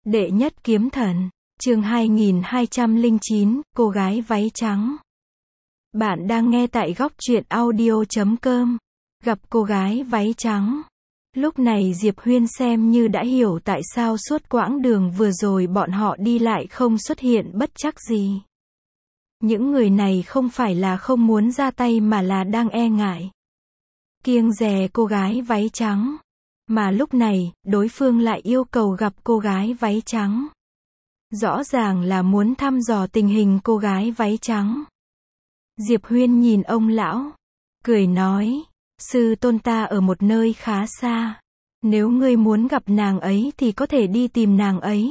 Đệ nhất kiếm thần, chương 2209, cô gái váy trắng. Bạn đang nghe tại góc truyện audio.com. Gặp cô gái váy trắng. Lúc này Diệp Huyên xem như đã hiểu tại sao suốt quãng đường vừa rồi bọn họ đi lại không xuất hiện bất trắc gì. Những người này không phải là không muốn ra tay mà là đang e ngại, kiêng dè cô gái váy trắng. Mà lúc này, đối phương lại yêu cầu gặp cô gái váy trắng. Rõ ràng là muốn thăm dò tình hình cô gái váy trắng. Diệp Huyên nhìn ông lão, cười nói, sư tôn ta ở một nơi khá xa. Nếu ngươi muốn gặp nàng ấy thì có thể đi tìm nàng ấy.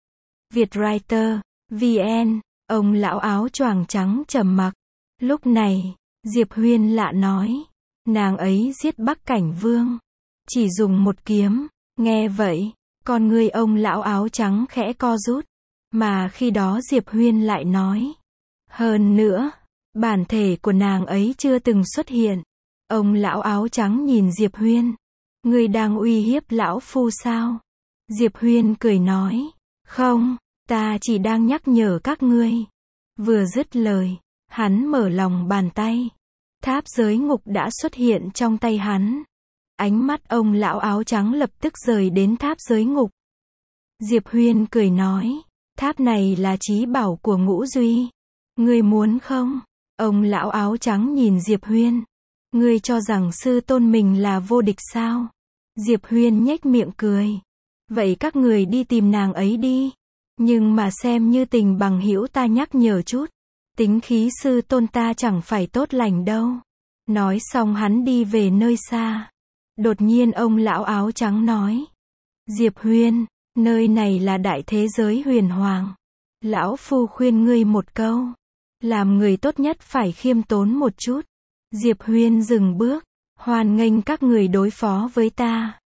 Vietwriter, VN, ông lão áo choàng trắng trầm mặc. Lúc này, Diệp Huyên lạ nói, nàng ấy giết Bắc Cảnh Vương. Chỉ dùng một kiếm. Nghe vậy, con người ông lão áo trắng khẽ co rút. Mà khi đó Diệp Huyên lại nói, hơn nữa, bản thể của nàng ấy chưa từng xuất hiện. Ông lão áo trắng nhìn Diệp Huyên. Ngươi đang uy hiếp lão phu sao? Diệp Huyên cười nói, không, ta chỉ đang nhắc nhở các ngươi. Vừa dứt lời, hắn mở lòng bàn tay. Tháp giới ngục đã xuất hiện trong tay hắn. Ánh mắt ông lão áo trắng lập tức rời đến tháp giới ngục. Diệp Huyên cười nói, tháp này là chí bảo của Ngũ Duy. Ngươi muốn không? Ông lão áo trắng nhìn Diệp Huyên. Ngươi cho rằng sư tôn mình là vô địch sao? Diệp Huyên nhếch miệng cười. Vậy các người đi tìm nàng ấy đi. Nhưng mà xem như tình bằng hữu ta nhắc nhở chút. Tính khí sư tôn ta chẳng phải tốt lành đâu. Nói xong hắn đi về nơi xa. Đột nhiên ông lão áo trắng nói, Diệp Huyên, nơi này là đại thế giới huyền hoàng. Lão phu khuyên ngươi một câu. Làm người tốt nhất phải khiêm tốn một chút. Diệp Huyên dừng bước. Hoan nghênh các người đối phó với ta.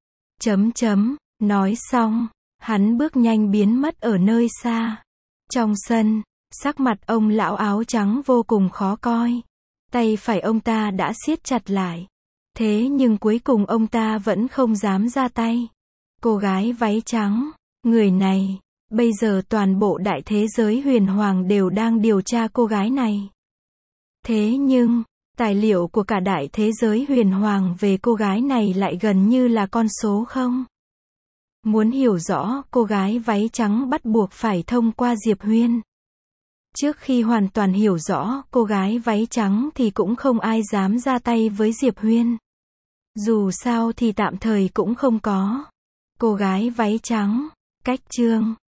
Nói xong, hắn bước nhanh biến mất ở nơi xa. Trong sân, sắc mặt ông lão áo trắng vô cùng khó coi. Tay phải ông ta đã siết chặt lại. Thế nhưng cuối cùng ông ta vẫn không dám ra tay. Cô gái váy trắng, người này, bây giờ toàn bộ đại thế giới huyền hoàng đều đang điều tra cô gái này. Thế nhưng, tài liệu của cả đại thế giới huyền hoàng về cô gái này lại gần như là con số không. Muốn hiểu rõ cô gái váy trắng bắt buộc phải thông qua Diệp Huyên. Trước khi hoàn toàn hiểu rõ cô gái váy trắng thì cũng không ai dám ra tay với Diệp Huyên. Dù sao thì tạm thời cũng không có. Cô gái váy trắng, cách chương